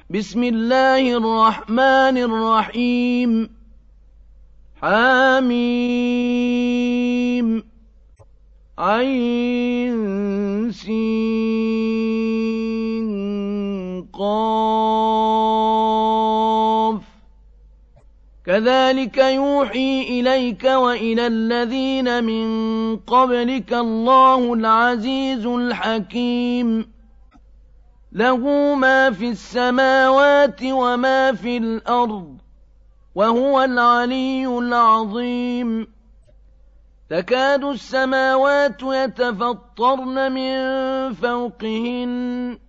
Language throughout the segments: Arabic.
بسم الله الرحمن الرحيم حميم عين سين قاف كذلك يوحي إليك وإلى الذين من قبلك الله العزيز الحكيم له ما في السماوات وما في الأرض وهو العلي العظيم تكاد السماوات يتفطرن من فوقهن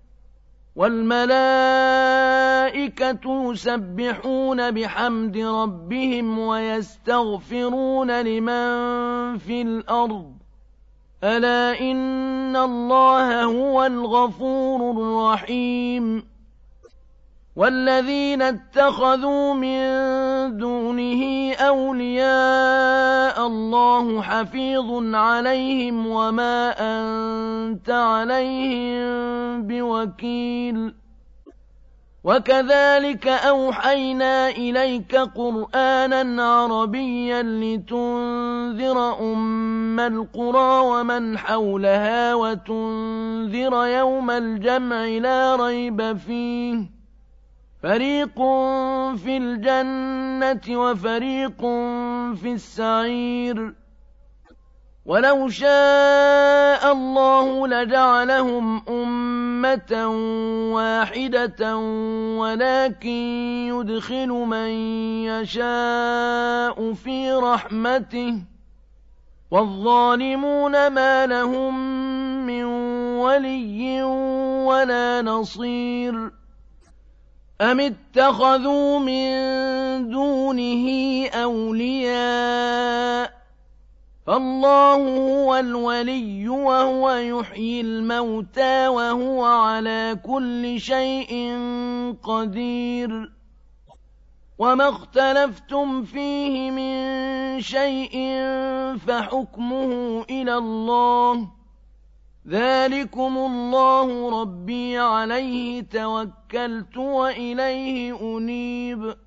والملائكة يسبحون بحمد ربهم ويستغفرون لمن في الأرض ألا إن الله هو الغفور الرحيم والذين اتخذوا من دونه أولياء الله حفيظ عليهم وما أنت عليهم بوكيل وكذلك أوحينا إليك قرآنا عربيا لتنذر أم القرى ومن حولها وتنذر يوم الجمع لا ريب فيه فريق في الجنة وفريق في السعير ولو شاء الله لجعلهم أمة واحدة ولكن يدخل من يشاء في رحمته والظالمون ما لهم من ولي ولا نصير أم اتخذوا من دونه أولياء فالله هو الولي وهو يحيي الموتى وهو على كل شيء قدير وما اختلفتم فيه من شيء فحكمه إلى الله ذلكم الله ربي عليه توكلت وإليه أنيب